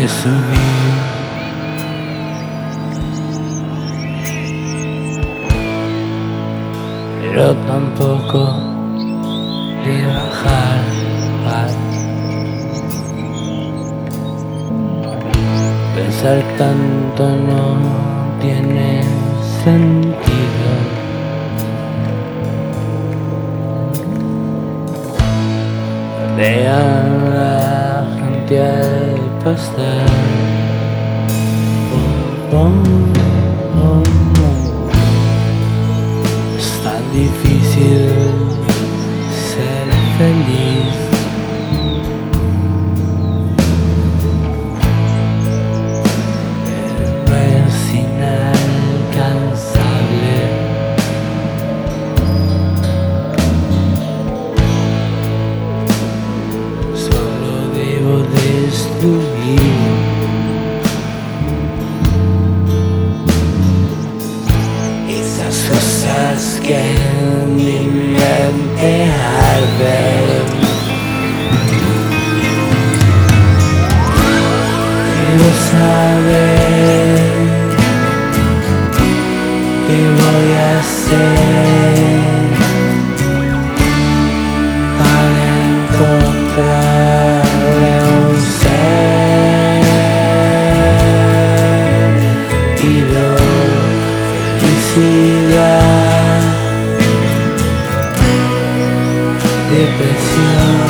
subir, pero tampoco de bajar. Pensar tanto no tiene sentido. Vean la gente al pasar. Es tan difícil ser feliz. Pero es inalcanzable. Solo debo destruir esas cosas que en mi mente arden. Quiero saber qué voy a hacer para encontrarle un sentido, felicidad, depresión,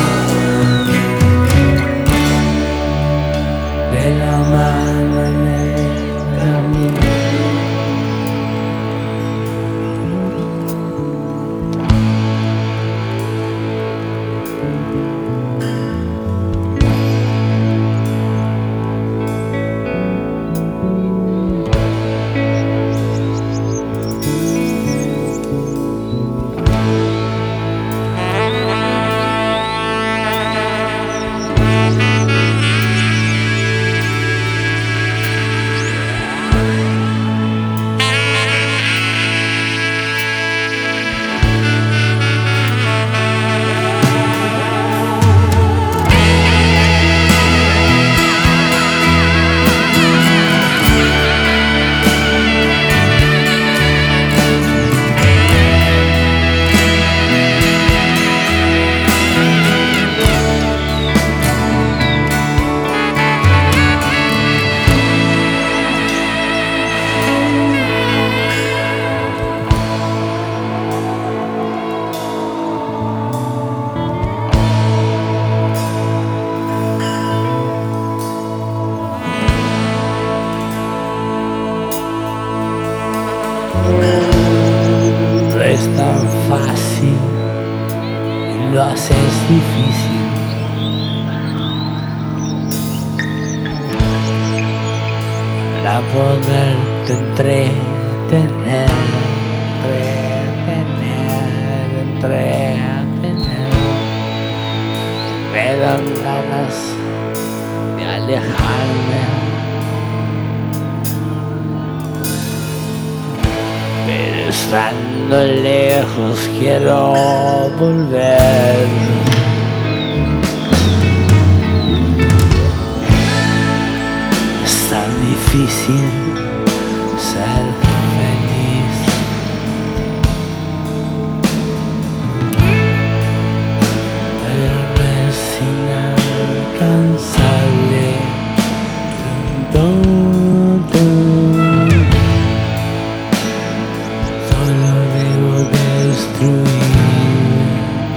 de la mano en el camino. No es tan fácil y lo haces difícil. Para poderte entretener, me dan ganas de alejarme. Pero estando lejos quiero volver. Es tan difícil ser feliz. Pero es inalcanzable. Solo debo destruir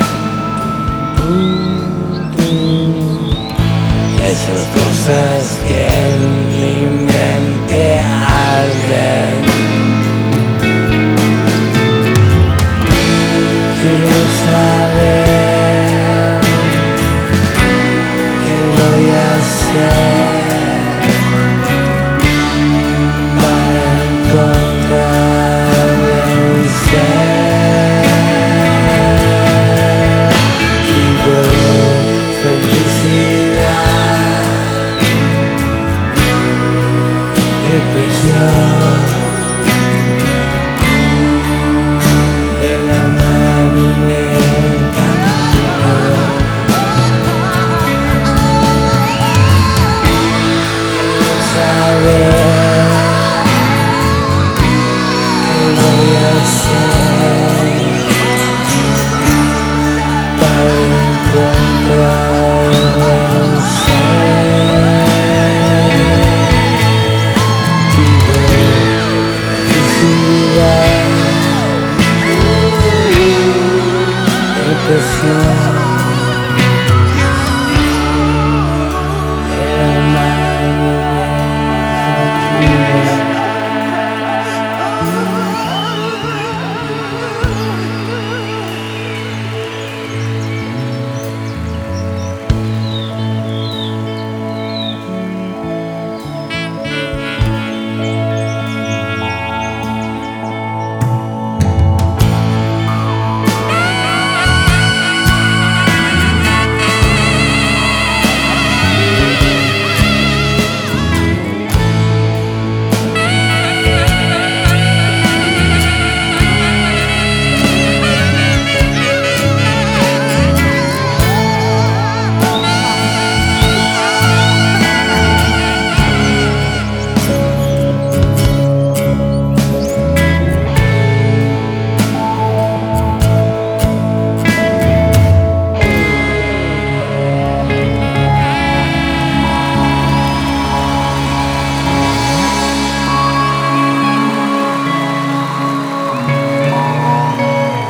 esas cosas que en mi mente arden. Quiero saber qué voy a hacer para encontrar un sentido, felicidad, depresión, de la mano en el camino. tentación.